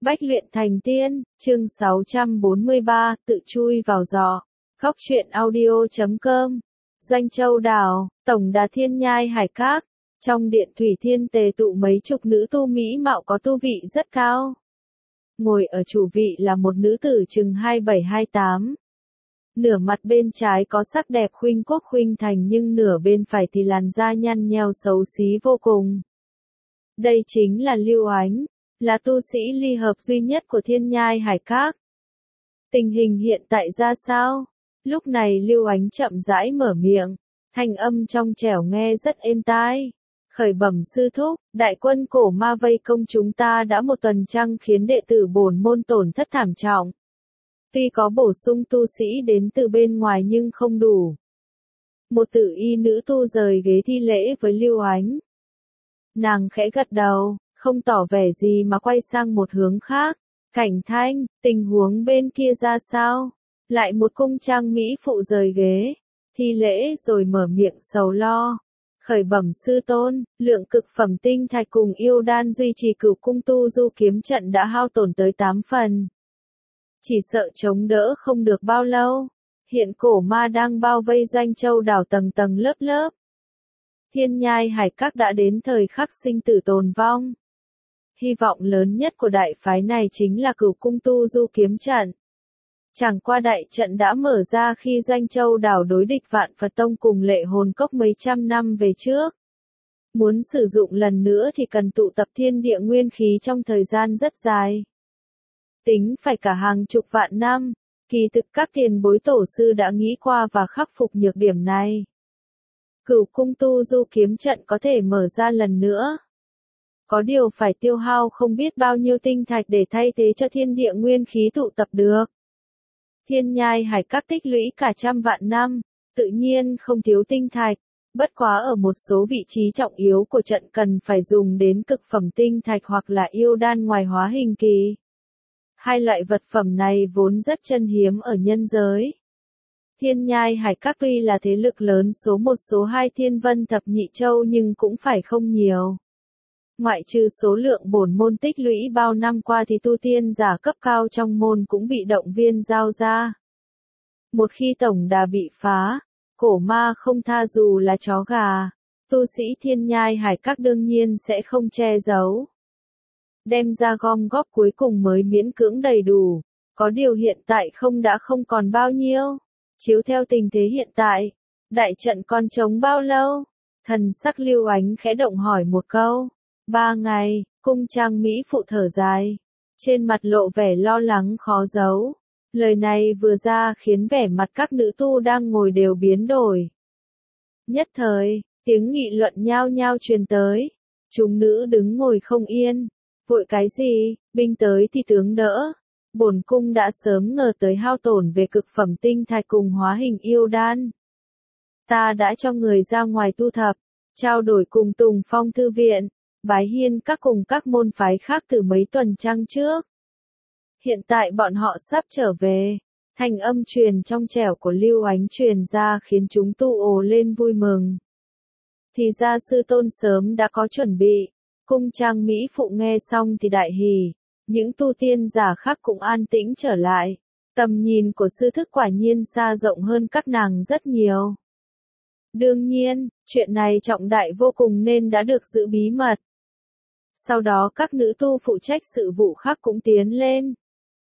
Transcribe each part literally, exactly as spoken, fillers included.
Bách luyện thành tiên, chương sáu trăm bốn mươi ba, tự chui vào giỏ. Góc truyện audio chấm com. Doanh Châu Đảo, Tổng đà Thiên Nhai Hải Các. Trong điện thủy thiên tề tụ mấy chục nữ tu mỹ mạo có tu vị rất cao. Ngồi ở chủ vị là một nữ tử chừng hai bảy hai tám. Nửa mặt bên trái có sắc đẹp khuynh quốc khuynh thành nhưng nửa bên phải thì làn da nhăn nheo xấu xí vô cùng. Đây chính là Lưu Ánh, là tu sĩ ly hợp duy nhất của Thiên Nhai Hải Các. Tình hình hiện tại ra sao? Lúc này Lưu Ánh chậm rãi mở miệng, thanh âm trong trẻo nghe rất êm tai. Khởi bẩm sư thúc, đại quân cổ ma vây công chúng ta đã một tuần trăng khiến đệ tử bổn môn tổn thất thảm trọng. Tuy có bổ sung tu sĩ đến từ bên ngoài nhưng không đủ. Một tử y nữ tu rời ghế thi lễ với Lưu Ánh. Nàng khẽ gật đầu, không tỏ vẻ gì mà quay sang một hướng khác. Cảnh Thanh, tình huống bên kia ra sao? Lại một cung trang mỹ phụ rời ghế, thi lễ rồi mở miệng sầu lo. Khởi bẩm sư tôn, lượng cực phẩm tinh thạch cùng yêu đan duy trì cửu cung tu du kiếm trận đã hao tổn tới tám phần. Chỉ sợ chống đỡ không được bao lâu. Hiện cổ ma đang bao vây Doanh Châu Đảo tầng tầng lớp lớp. Thiên Nhai Hải Các đã đến thời khắc sinh tử tồn vong. Hy vọng lớn nhất của đại phái này chính là cửu cung tu du kiếm trận. Chẳng qua đại trận đã mở ra khi Doanh Châu Đảo đối địch Vạn Phật Tông cùng Lệ Hồn Cốc mấy trăm năm về trước. Muốn sử dụng lần nữa thì cần tụ tập thiên địa nguyên khí trong thời gian rất dài. Tính phải cả hàng chục vạn năm, kỳ thực các tiền bối tổ sư đã nghĩ qua và khắc phục nhược điểm này. Cửu cung tu du kiếm trận có thể mở ra lần nữa. Có điều phải tiêu hao không biết bao nhiêu tinh thạch để thay thế cho thiên địa nguyên khí tụ tập được. Thiên Nhai Hải Các tích lũy cả trăm vạn năm, tự nhiên không thiếu tinh thạch, bất quá ở một số vị trí trọng yếu của trận cần phải dùng đến cực phẩm tinh thạch hoặc là yêu đan ngoài hóa hình kỳ. Hai loại vật phẩm này vốn rất chân hiếm ở nhân giới. Thiên Nhai Hải Các tuy là thế lực lớn số một số hai Thiên Vân Thập Nhị Châu nhưng cũng phải không nhiều. Ngoại trừ số lượng bổn môn tích lũy bao năm qua thì tu tiên giả cấp cao trong môn cũng bị động viên giao ra. Một khi tổng đà bị phá, cổ ma không tha dù là chó gà, tu sĩ Thiên Nhai Hải Các đương nhiên sẽ không che giấu. Đem ra gom góp cuối cùng mới miễn cưỡng đầy đủ, có điều hiện tại không đã không còn bao nhiêu. Chiếu theo tình thế hiện tại, đại trận còn chống bao lâu? Thần sắc Lưu Ánh khẽ động hỏi một câu. Ba ngày, cung trang mỹ phụ thở dài. Trên mặt lộ vẻ lo lắng khó giấu. Lời này vừa ra khiến vẻ mặt các nữ tu đang ngồi đều biến đổi. Nhất thời, tiếng nghị luận nhao nhao truyền tới. Chúng nữ đứng ngồi không yên. Vội cái gì, binh tới thì tướng đỡ. Bổn cung đã sớm ngờ tới hao tổn về cực phẩm tinh thạch cùng hóa hình yêu đan. Ta đã cho người ra ngoài tu thập, trao đổi cùng Tùng Phong thư viện, bái hiên các cùng các môn phái khác từ mấy tuần trăng trước. Hiện tại bọn họ sắp trở về, thanh âm truyền trong trẻo của Lưu Ánh truyền ra khiến chúng tu ồ lên vui mừng. Thì ra sư tôn sớm đã có chuẩn bị, cung trang mỹ phụ nghe xong thì đại hỉ. Những tu tiên giả khác cũng an tĩnh trở lại. Tầm nhìn của sư thức quả nhiên xa rộng hơn các nàng rất nhiều. Đương nhiên, chuyện này trọng đại vô cùng nên đã được giữ bí mật. Sau đó các nữ tu phụ trách sự vụ khác cũng tiến lên.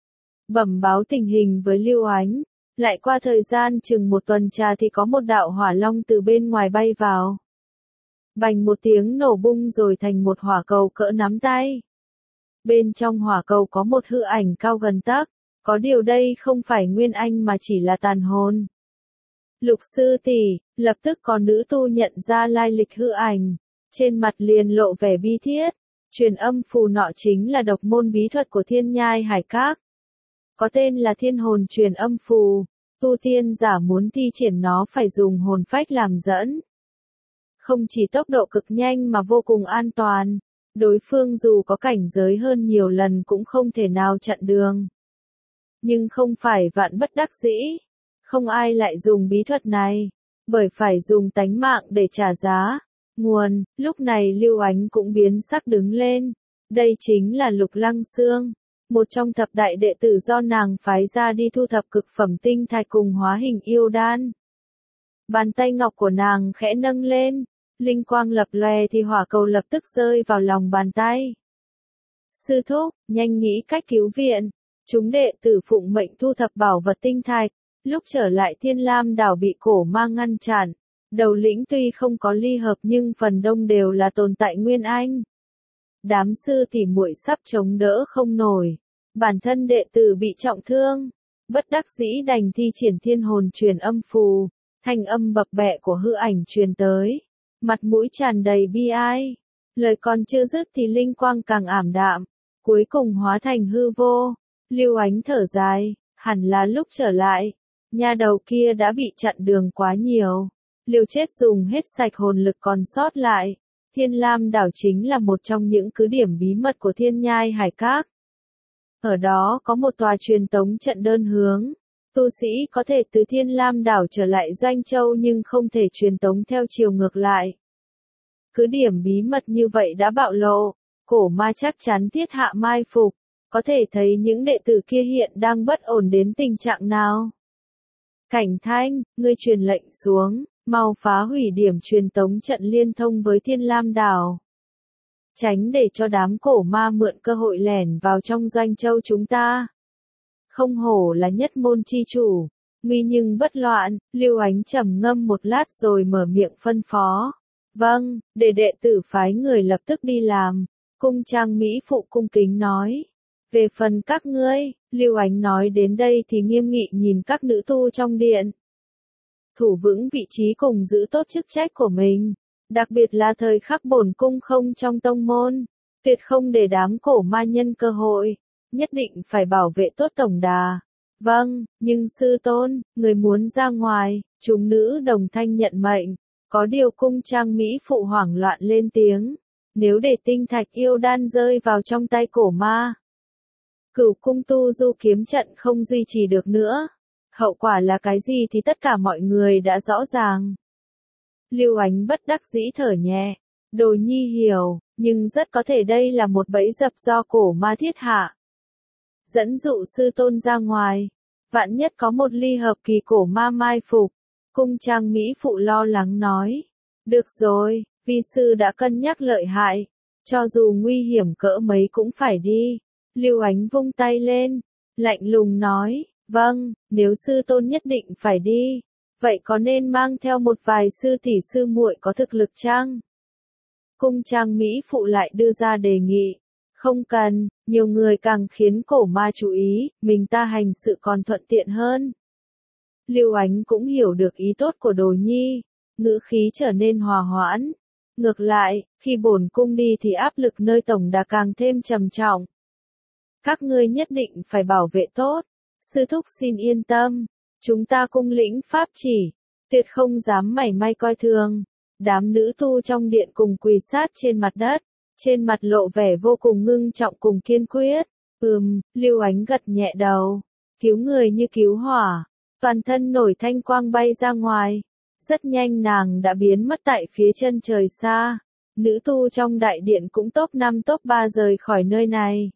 Bẩm báo tình hình với Lưu Ánh. Lại qua thời gian chừng một tuần trà thì có một đạo hỏa long từ bên ngoài bay vào. Bành một tiếng nổ bung rồi thành một hỏa cầu cỡ nắm tay. Bên trong hỏa cầu có một hư ảnh cao gần tấc, có điều đây không phải nguyên anh mà chỉ là tàn hồn. Lục sư tỷ, lập tức có nữ tu nhận ra lai lịch hư ảnh, trên mặt liền lộ vẻ bi thiết. Truyền âm phù nọ chính là độc môn bí thuật của Thiên Nhai Hải Các. Có tên là Thiên Hồn Truyền Âm Phù, tu tiên giả muốn thi triển nó phải dùng hồn phách làm dẫn. Không chỉ tốc độ cực nhanh mà vô cùng an toàn. Đối phương dù có cảnh giới hơn nhiều lần cũng không thể nào chặn đường. Nhưng không phải vạn bất đắc dĩ. Không ai lại dùng bí thuật này. Bởi phải dùng tánh mạng để trả giá. Nguồn, lúc này Lưu Ánh cũng biến sắc đứng lên. Đây chính là Lục Lăng Xương. một trong thập đại đệ tử do nàng phái ra đi thu thập cực phẩm tinh thạch cùng hóa hình yêu đan. Bàn tay ngọc của nàng khẽ nâng lên, linh quang lập lòe thì hỏa cầu lập tức rơi vào lòng bàn tay. Sư thúc, nhanh nghĩ cách cứu viện. Chúng đệ tử phụng mệnh thu thập bảo vật tinh thạch, lúc trở lại Thiên Lam đảo bị cổ ma ngăn chặn. Đầu lĩnh tuy không có ly hợp nhưng phần đông đều là tồn tại nguyên anh. Đám sư tỷ muội sắp chống đỡ không nổi. Bản thân đệ tử bị trọng thương. Bất đắc dĩ đành thi triển thiên hồn truyền âm phù. Thanh âm bập bẹ của hư ảnh truyền tới. Mặt mũi tràn đầy bi ai. Lời còn chưa dứt thì linh quang càng ảm đạm. Cuối cùng hóa thành hư vô. Lưu Ánh thở dài. Hẳn là lúc trở lại. Nha đầu kia đã bị chặn đường quá nhiều. Liều chết dùng hết sạch hồn lực còn sót lại. Thiên Lam đảo chính là một trong những cứ điểm bí mật của Thiên Nhai Hải Các. Ở đó có một tòa truyền tống trận đơn hướng. Tu sĩ có thể từ Thiên Lam đảo trở lại Doanh Châu nhưng không thể truyền tống theo chiều ngược lại. Cứ điểm bí mật như vậy đã bạo lộ, cổ ma chắc chắn thiết hạ mai phục, có thể thấy những đệ tử kia hiện đang bất ổn đến tình trạng nào. Cảnh Thanh, ngươi truyền lệnh xuống, mau phá hủy điểm truyền tống trận liên thông với Thiên Lam đảo. Tránh để cho đám cổ ma mượn cơ hội lẻn vào trong Doanh Châu chúng ta. Không hổ là nhất môn chi chủ, nguy nhưng bất loạn. Lưu Ánh trầm ngâm một lát rồi mở miệng phân phó. Vâng, để đệ tử phái người lập tức đi làm. Cung trang mỹ phụ cung kính nói. Về phần các ngươi, Lưu Ánh nói đến đây thì nghiêm nghị nhìn các nữ tu trong điện. Thủ vững vị trí cùng giữ tốt chức trách của mình. Đặc biệt là thời khắc bổn cung không trong tông môn. Tuyệt không để đám cổ ma nhân cơ hội. Nhất định phải bảo vệ tốt tổng đà. Vâng, nhưng sư tôn, người muốn ra ngoài. Chúng nữ đồng thanh nhận mệnh. Có điều cung trang mỹ phụ hoảng loạn lên tiếng. Nếu để tinh thạch yêu đan rơi vào trong tay cổ ma, Cửu cung tu du kiếm trận không duy trì được nữa. Hậu quả là cái gì thì tất cả mọi người đã rõ ràng. Lưu Ánh bất đắc dĩ thở nhẹ. Đồ nhi hiểu, nhưng rất có thể đây là một bẫy dập do cổ ma thiết hạ. Dẫn dụ sư tôn ra ngoài. Vạn nhất có một ly hợp kỳ cổ ma mai phục. Cung trang mỹ phụ lo lắng nói. Được rồi, vi sư đã cân nhắc lợi hại. Cho dù nguy hiểm cỡ mấy cũng phải đi. Lưu Ánh vung tay lên. Lạnh lùng nói. Vâng, nếu sư tôn nhất định phải đi. Vậy có nên mang theo một vài sư tỷ sư muội có thực lực chăng? Cung trang mỹ phụ lại đưa ra đề nghị. Không cần, nhiều người càng khiến cổ ma chú ý, mình ta hành sự còn thuận tiện hơn. Lưu Ánh cũng hiểu được ý tốt của đồ nhi, ngữ khí trở nên hòa hoãn. Ngược lại, khi bổn cung đi thì áp lực nơi tổng đà càng thêm trầm trọng. Các ngươi nhất định phải bảo vệ tốt. Sư thúc xin yên tâm, chúng ta cung lĩnh pháp chỉ, tuyệt không dám mảy may coi thường. Đám nữ tu trong điện cùng quỳ sát trên mặt đất, trên mặt lộ vẻ vô cùng ngưng trọng cùng kiên quyết. Ừm, Lưu Ánh gật nhẹ đầu, cứu người như cứu hỏa, toàn thân nổi thanh quang bay ra ngoài. Rất nhanh nàng đã biến mất tại phía chân trời xa. Nữ tu trong đại điện cũng top năm top ba rời khỏi nơi này.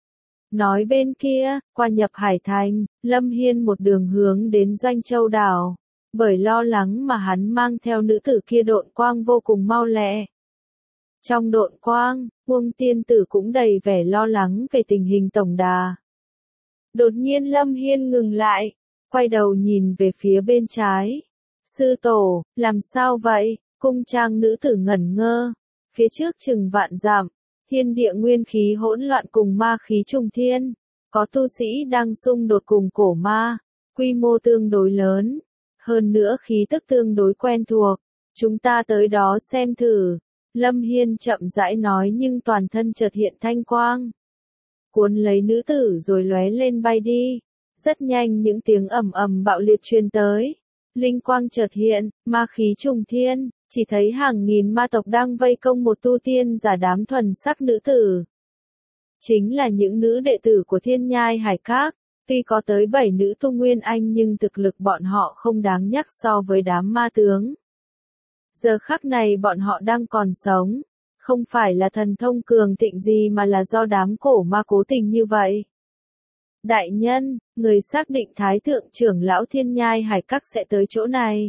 Nói bên kia, qua nhập Hải Thành, Lâm Hiên một đường hướng đến Doanh Châu đảo. Bởi lo lắng mà hắn mang theo nữ tử kia độn quang vô cùng mau lẹ. Trong độn quang, Huông tiên tử cũng đầy vẻ lo lắng về tình hình tổng đà. Đột nhiên Lâm Hiên ngừng lại, quay đầu nhìn về phía bên trái. Sư tổ, làm sao vậy? Cung trang nữ tử ngẩn ngơ. Phía trước chừng vạn dặm, thiên địa nguyên khí hỗn loạn cùng ma khí trùng thiên. Có tu sĩ đang xung đột cùng cổ ma, quy mô tương đối lớn. Hơn nữa khí tức tương đối quen thuộc. Chúng ta tới đó xem thử. Lâm Hiên chậm rãi nói nhưng toàn thân chợt hiện thanh quang. Cuốn lấy nữ tử rồi lóe lên bay đi. Rất nhanh những tiếng ầm ầm bạo liệt truyền tới. Linh quang chợt hiện, ma khí trùng thiên, chỉ thấy hàng nghìn ma tộc đang vây công một tu tiên giả đám thuần sắc nữ tử. Chính là những nữ đệ tử của Thiên Nhai Hải Các. Tuy có tới bảy nữ tu nguyên anh nhưng thực lực bọn họ không đáng nhắc so với đám ma tướng. Giờ khắc này bọn họ đang còn sống. Không phải là thần thông cường thịnh gì mà là do đám cổ ma cố tình như vậy. Đại nhân, người xác định Thái thượng trưởng lão Thiên Nhai Hải Các sẽ tới chỗ này.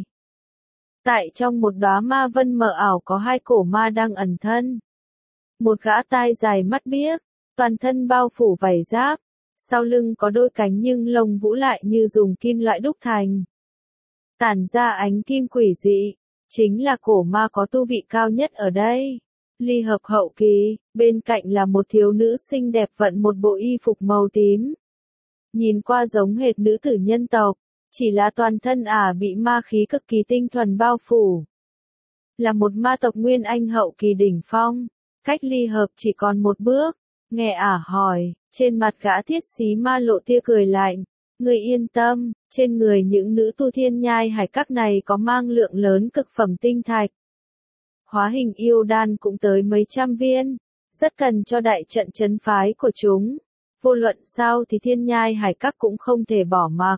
Tại trong một đóa ma vân mờ ảo có hai cổ ma đang ẩn thân. Một gã tai dài mắt biếc, toàn thân bao phủ vảy giáp, sau lưng có đôi cánh nhưng lông vũ lại như dùng kim loại đúc thành. Tản ra ánh kim quỷ dị, chính là cổ ma có tu vị cao nhất ở đây. Ly hợp hậu kỳ, bên cạnh là một thiếu nữ xinh đẹp vận một bộ y phục màu tím. Nhìn qua giống hệt nữ tử nhân tộc, chỉ là toàn thân ả bị ma khí cực kỳ tinh thuần bao phủ. Là một ma tộc nguyên anh hậu kỳ đỉnh phong, cách ly hợp chỉ còn một bước. Nghe ả hỏi, trên mặt gã thiết xí ma lộ tia cười lạnh. Người yên tâm, trên người những nữ tu Thiên Nhai Hải Các này có mang lượng lớn cực phẩm tinh thạch. Hóa hình yêu đan cũng tới mấy trăm viên, rất cần cho đại trận trấn phái của chúng. Vô luận sao thì Thiên Nhai Hải Các cũng không thể bỏ mặc.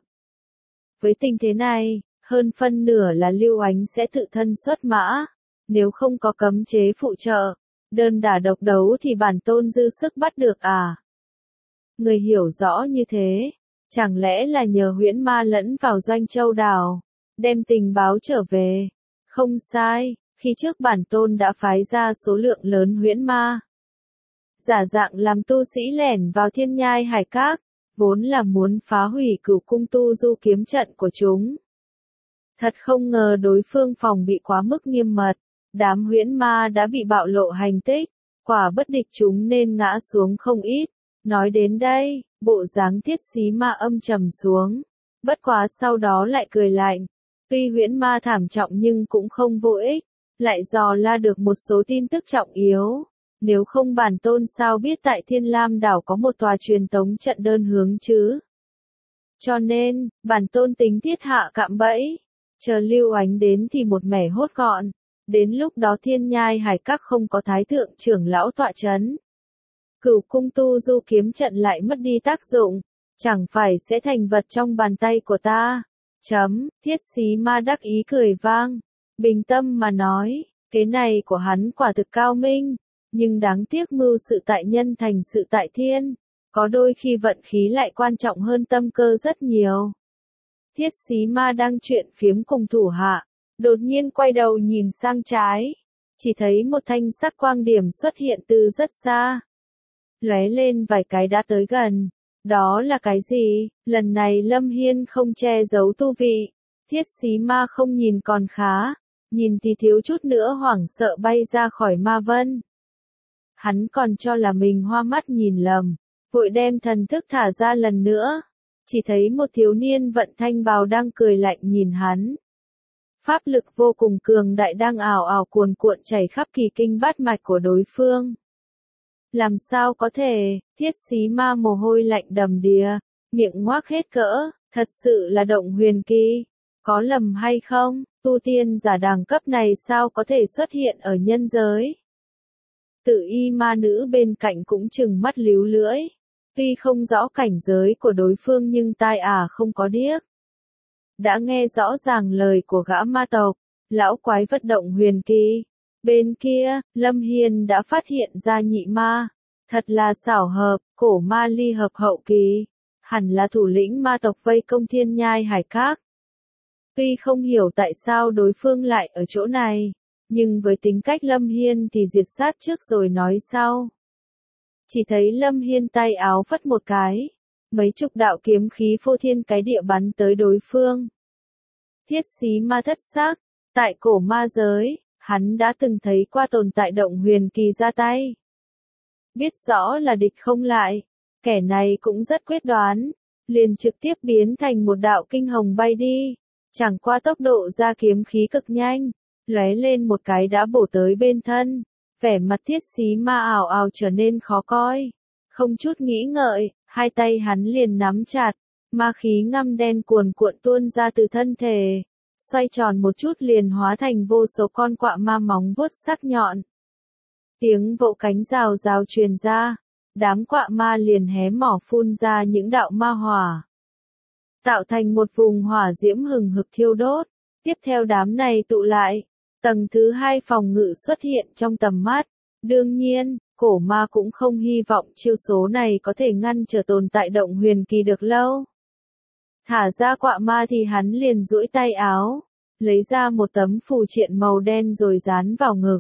Với tình thế này, hơn phân nửa là Lưu Ánh sẽ tự thân xuất mã. Nếu không có cấm chế phụ trợ, đơn đả độc đấu thì bản tôn dư sức bắt được à? Người hiểu rõ như thế, chẳng lẽ là nhờ huyễn ma lẫn vào Doanh Châu Đảo, đem tình báo trở về? Không sai, khi trước bản tôn đã phái ra số lượng lớn huyễn ma. Giả dạng làm tu sĩ lẻn vào Thiên Nhai Hải Các, vốn là muốn phá hủy Cửu Cung tu du kiếm trận của chúng. Thật không ngờ đối phương phòng bị quá mức nghiêm mật, đám huyễn ma đã bị bạo lộ hành tích, quả bất địch chúng nên ngã xuống không ít. Nói đến đây, bộ dáng thiết xí ma âm trầm xuống, bất quá sau đó lại cười lạnh. Tuy huyễn ma thảm trọng nhưng cũng không vô ích, lại dò la được một số tin tức trọng yếu. Nếu không bản tôn sao biết tại Thiên Lam đảo có một tòa truyền tống trận đơn hướng chứ? Cho nên, bản tôn tính thiết hạ cạm bẫy, chờ Lưu Ánh đến thì một mẻ hốt gọn. Đến lúc đó Thiên Nhai Hải Các không có Thái thượng trưởng lão tọa chấn, Cửu Cung tu du kiếm trận lại mất đi tác dụng, chẳng phải sẽ thành vật trong bàn tay của ta. Chấm, thiết xí ma đắc ý cười vang, bình tâm mà nói, cái này của hắn quả thực cao minh, nhưng đáng tiếc mưu sự tại nhân thành sự tại thiên, có đôi khi vận khí lại quan trọng hơn tâm cơ rất nhiều. Thiết xí ma đang chuyện phiếm cùng thủ hạ, đột nhiên quay đầu nhìn sang trái, chỉ thấy một thanh sắc quang điểm xuất hiện từ rất xa. Lóe lên vài cái đã tới gần. Đó là cái gì? Lần này Lâm Hiên không che giấu tu vị. Thiết xí ma không nhìn còn khá, nhìn thì thiếu chút nữa hoảng sợ bay ra khỏi ma vân. Hắn còn cho là mình hoa mắt nhìn lầm, vội đem thần thức thả ra lần nữa. Chỉ thấy một thiếu niên vận thanh bào đang cười lạnh nhìn hắn. Pháp lực vô cùng cường đại đang ảo ảo cuồn cuộn chảy khắp kỳ kinh bát mạch của đối phương. Làm sao có thể, thiết xí ma mồ hôi lạnh đầm đìa, miệng ngoác hết cỡ, thật sự là động huyền kỳ. Có lầm hay không, tu tiên giả đẳng cấp này sao có thể xuất hiện ở nhân giới? Tự y ma nữ bên cạnh cũng trừng mắt líu lưỡi. Tuy không rõ cảnh giới của đối phương nhưng tai ả không có điếc. Đã nghe rõ ràng lời của gã ma tộc, lão quái vật động huyền kỳ. Bên kia, Lâm Hiên đã phát hiện ra nhị ma. Thật là xảo hợp, cổ ma ly hợp hậu kỳ. Hẳn là thủ lĩnh ma tộc vây công Thiên Nhai Hải Các. Tuy không hiểu tại sao đối phương lại ở chỗ này, nhưng với tính cách Lâm Hiên thì diệt sát trước rồi nói sau. Chỉ thấy Lâm Hiên tay áo phất một cái, mấy chục đạo kiếm khí phô thiên cái địa bắn tới đối phương. Thiết xí ma thất xác, tại cổ ma giới, hắn đã từng thấy qua tồn tại động huyền kỳ ra tay. Biết rõ là địch không lại, kẻ này cũng rất quyết đoán, liền trực tiếp biến thành một đạo kinh hồng bay đi, chẳng qua tốc độ ra kiếm khí cực nhanh, lóe lên một cái đã bổ tới bên thân, vẻ mặt thiết xí ma ảo ảo trở nên khó coi, không chút nghĩ ngợi, hai tay hắn liền nắm chặt, ma khí ngăm đen cuồn cuộn tuôn ra từ thân thể, xoay tròn một chút liền hóa thành vô số con quạ ma móng vuốt sắc nhọn. Tiếng vỗ cánh rào rào truyền ra, đám quạ ma liền hé mỏ phun ra những đạo ma hỏa, tạo thành một vùng hỏa diễm hừng hực thiêu đốt. Tiếp theo đám này tụ lại, tầng thứ hai phòng ngự xuất hiện trong tầm mắt. Đương nhiên, cổ ma cũng không hy vọng chiêu số này có thể ngăn trở tồn tại động huyền kỳ được lâu. Thả ra quạ ma thì hắn liền duỗi tay áo, lấy ra một tấm phù triện màu đen rồi dán vào ngực.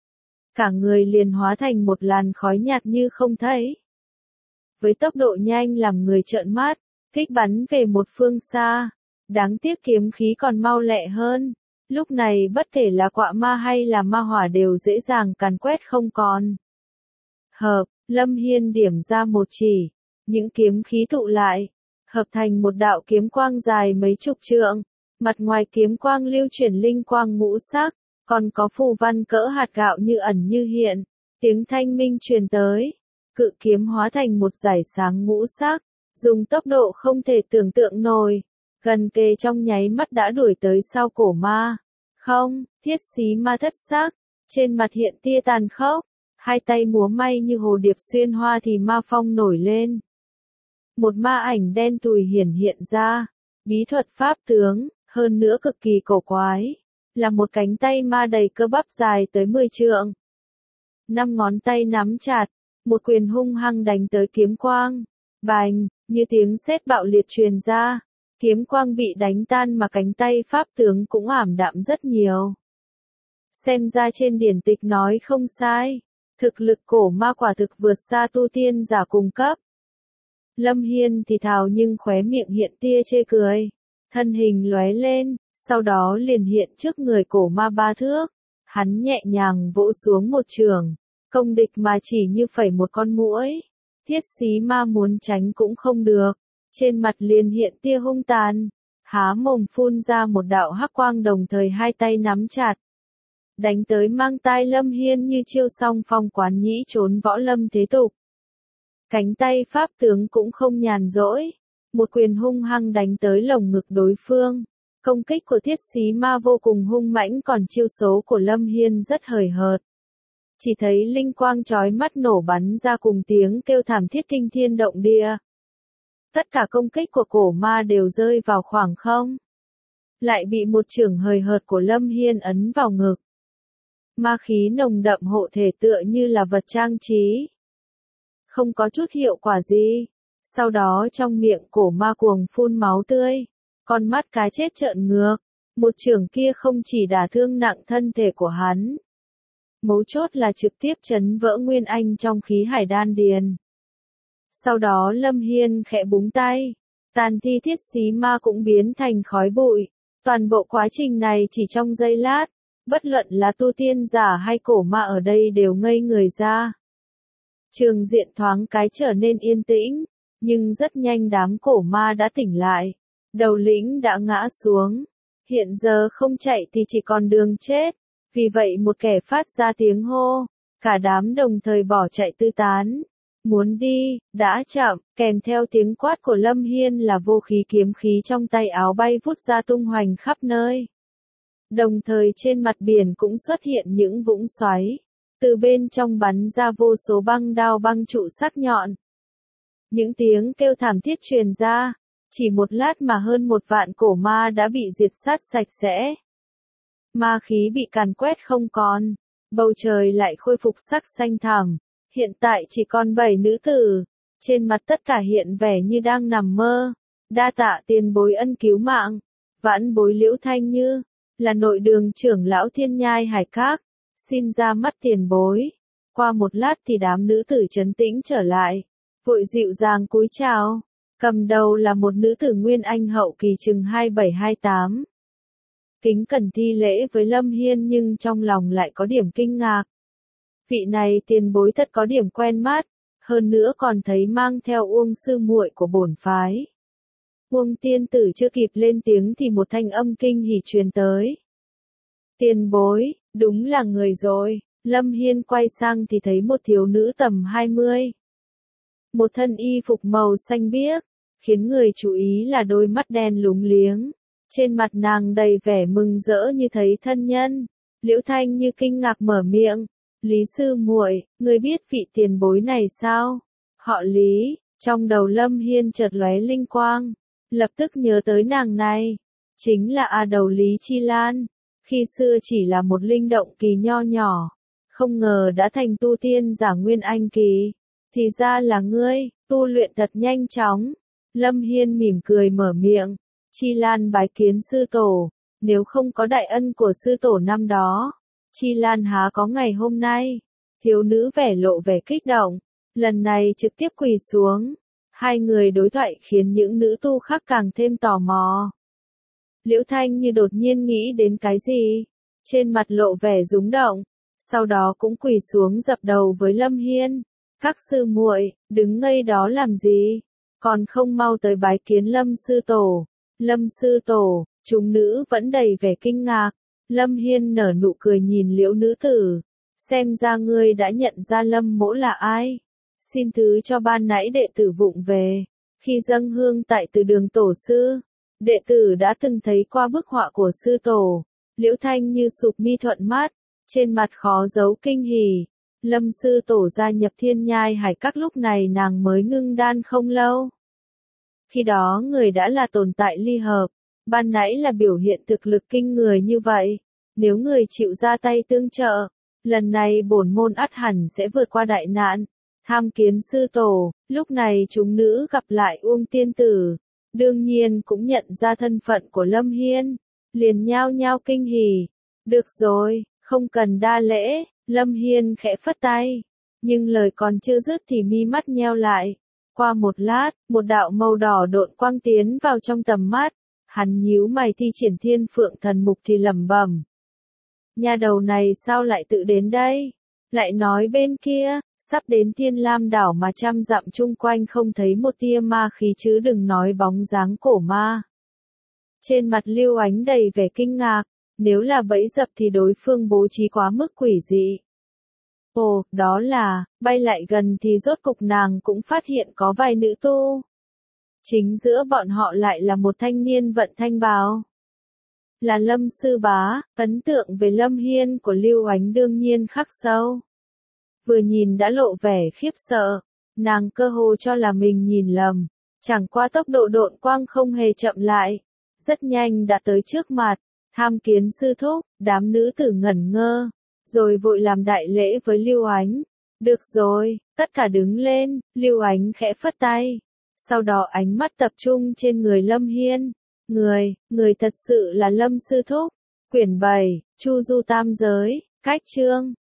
Cả người liền hóa thành một làn khói nhạt như không thấy. Với tốc độ nhanh làm người trợn mắt, kích bắn về một phương xa. Đáng tiếc kiếm khí còn mau lẹ hơn. Lúc này bất kể là quạ ma hay là ma hỏa đều dễ dàng càn quét không còn. Hợp, Lâm Hiên điểm ra một chỉ. Những kiếm khí tụ lại, hợp thành một đạo kiếm quang dài mấy chục trượng. Mặt ngoài kiếm quang lưu chuyển linh quang ngũ sắc, còn có phù văn cỡ hạt gạo như ẩn như hiện. Tiếng thanh minh truyền tới, cự kiếm hóa thành một dải sáng ngũ sắc, dùng tốc độ không thể tưởng tượng nổi. Gần kề trong nháy mắt đã đuổi tới sau cổ ma. Không, thiết xí ma thất sắc, trên mặt hiện tia tàn khốc, hai tay múa may như hồ điệp xuyên hoa thì ma phong nổi lên. Một ma ảnh đen tùi hiển hiện ra, bí thuật pháp tướng, hơn nữa cực kỳ cổ quái, là một cánh tay ma đầy cơ bắp dài tới mười trượng. Năm ngón tay nắm chặt, một quyền hung hăng đánh tới kiếm quang, bành, như tiếng sét bạo liệt truyền ra. Kiếm quang bị đánh tan mà cánh tay pháp tướng cũng ảm đạm rất nhiều. Xem ra trên điển tịch nói không sai, thực lực cổ ma quả thực vượt xa tu tiên giả cùng cấp. Lâm Hiên thì thào nhưng khóe miệng hiện tia chê cười, thân hình lóe lên, sau đó liền hiện trước người cổ ma ba thước. Hắn nhẹ nhàng vỗ xuống một trường, công địch mà chỉ như phẩy một con muỗi. Thiết xí ma muốn tránh cũng không được. Trên mặt liền hiện tia hung tàn, há mồm phun ra một đạo hắc quang đồng thời hai tay nắm chặt. Đánh tới mang tai Lâm Hiên như chiêu song phong quán nhĩ trốn võ lâm thế tục. Cánh tay pháp tướng cũng không nhàn rỗi, một quyền hung hăng đánh tới lồng ngực đối phương. Công kích của thiết xí ma vô cùng hung mãnh còn chiêu số của Lâm Hiên rất hời hợt. Chỉ thấy linh quang chói mắt nổ bắn ra cùng tiếng kêu thảm thiết kinh thiên động địa. Tất cả công kích của cổ ma đều rơi vào khoảng không. Lại bị một chưởng hời hợt của Lâm Hiên ấn vào ngực. Ma khí nồng đậm hộ thể tựa như là vật trang trí. Không có chút hiệu quả gì. Sau đó trong miệng cổ ma cuồng phun máu tươi. Con mắt cá chết trợn ngược. Một chưởng kia không chỉ đả thương nặng thân thể của hắn. Mấu chốt là trực tiếp chấn vỡ nguyên anh trong khí hải đan điền. Sau đó Lâm Hiên khẽ búng tay, tàn thi thiết xí ma cũng biến thành khói bụi. Toàn bộ quá trình này chỉ trong giây lát, bất luận là tu tiên giả hay cổ ma ở đây đều ngây người ra. Trường diện thoáng cái trở nên yên tĩnh, nhưng rất nhanh đám cổ ma đã tỉnh lại. Đầu lĩnh đã ngã xuống, hiện giờ không chạy thì chỉ còn đường chết. Vì vậy một kẻ phát ra tiếng hô, cả đám đồng thời bỏ chạy tứ tán. Muốn đi, đã chậm, kèm theo tiếng quát của Lâm Hiên là vô khí kiếm khí trong tay áo bay vút ra tung hoành khắp nơi. Đồng thời trên mặt biển cũng xuất hiện những vũng xoáy, từ bên trong bắn ra vô số băng đao băng trụ sắc nhọn. Những tiếng kêu thảm thiết truyền ra, chỉ một lát mà hơn một vạn cổ ma đã bị diệt sát sạch sẽ. Ma khí bị càn quét không còn, bầu trời lại khôi phục sắc xanh thẳm. Hiện tại chỉ còn bảy nữ tử, trên mặt tất cả hiện vẻ như đang nằm mơ. Đa tạ tiền bối ân cứu mạng, vãn bối Liễu Thanh Như, là nội đường trưởng lão Thiên Nhai Hải Các, xin ra mắt tiền bối. Qua một lát thì đám nữ tử trấn tĩnh trở lại, vội dịu dàng cúi chào. Cầm đầu là một nữ tử nguyên anh hậu kỳ chừng hai bảy hai tám. Kính cẩn thi lễ với Lâm Hiên nhưng trong lòng lại có điểm kinh ngạc. Vị này tiền bối thật có điểm quen mắt, hơn nữa còn thấy mang theo Uông sư muội của bổn phái. Uông tiên tử chưa kịp lên tiếng thì một thanh âm kinh hỉ truyền tới. Tiền bối, đúng là người rồi. Lâm Hiên quay sang thì thấy một thiếu nữ tầm hai mươi. Một thân y phục màu xanh biếc, khiến người chú ý là đôi mắt đen lúng liếng. Trên mặt nàng đầy vẻ mừng rỡ như thấy thân nhân. Liễu Thanh Như kinh ngạc mở miệng. Lý sư muội, ngươi biết vị tiền bối này sao? Họ Lý, trong đầu Lâm Hiên chợt lóe linh quang, lập tức nhớ tới nàng này, chính là A Đầu Lý Chi Lan, khi xưa chỉ là một linh động kỳ nho nhỏ, không ngờ đã thành tu tiên giả nguyên anh kỳ. Thì ra là ngươi, tu luyện thật nhanh chóng. Lâm Hiên mỉm cười mở miệng. Chi Lan bái kiến sư tổ. Nếu không có đại ân của sư tổ năm đó, Chi Lan há có ngày hôm nay. Thiếu nữ vẻ lộ vẻ kích động. Lần này trực tiếp quỳ xuống. Hai người đối thoại khiến những nữ tu khác càng thêm tò mò. Liễu Thanh như đột nhiên nghĩ đến cái gì. Trên mặt lộ vẻ rúng động. Sau đó cũng quỳ xuống dập đầu với Lâm Hiên. Các sư muội, đứng ngây đó làm gì? Còn không mau tới bái kiến Lâm sư tổ. Lâm sư tổ, chúng nữ vẫn đầy vẻ kinh ngạc. Lâm Hiên nở nụ cười nhìn liễu nữ tử. Xem ra ngươi đã nhận ra Lâm mỗ là ai. Xin thứ cho ban nãy đệ tử vụng về. Khi dâng hương tại từ đường tổ sư, đệ tử đã từng thấy qua bức họa của sư tổ. Liễu Thanh như sụp mi thuận mắt, trên mặt khó giấu kinh hỉ. Lâm sư tổ gia nhập Thiên Nhai Hải Các lúc này nàng mới ngưng đan không lâu. Khi đó người đã là tồn tại ly hợp, ban nãy là biểu hiện thực lực kinh người như vậy. Nếu người chịu ra tay tương trợ, lần này bổn môn ắt hẳn sẽ vượt qua đại nạn. Tham kiến sư tổ, lúc này chúng nữ gặp lại Uông tiên tử, đương nhiên cũng nhận ra thân phận của Lâm Hiên, liền nhao nhao kinh hỉ. Được rồi, không cần đa lễ. Lâm Hiên khẽ phất tay, nhưng lời còn chưa dứt thì mi mắt nheo lại. Qua một lát, một đạo màu đỏ độn quang tiến vào trong tầm mắt, hắn nhíu mày thi triển Thiên Phượng Thần Mục thì lẩm bẩm. Nhà đầu này sao lại tự đến đây? Lại nói bên kia, sắp đến Thiên Lam đảo mà trăm dặm chung quanh không thấy một tia ma khí chứ đừng nói bóng dáng cổ ma. Trên mặt Lưu Ánh đầy vẻ kinh ngạc. Nếu là bẫy dập thì đối phương bố trí quá mức quỷ dị. Ồ, đó là, bay lại gần thì rốt cục nàng cũng phát hiện có vài nữ tu. Chính giữa bọn họ lại là một thanh niên vận thanh bào. Là Lâm sư bá, ấn tượng về Lâm Hiên của Lưu Ánh đương nhiên khắc sâu. Vừa nhìn đã lộ vẻ khiếp sợ, nàng cơ hồ cho là mình nhìn lầm. Chẳng qua tốc độ độn quang không hề chậm lại, rất nhanh đã tới trước mặt. Tham kiến sư thúc, đám nữ tử ngẩn ngơ, rồi vội làm đại lễ với Lưu Ánh. Được rồi, tất cả đứng lên. Lưu Ánh khẽ phất tay. Sau đó ánh mắt tập trung trên người Lâm Hiên. Người, người thật sự là Lâm sư thúc. Quyển bảy, Chu Du Tam Giới, cách chương.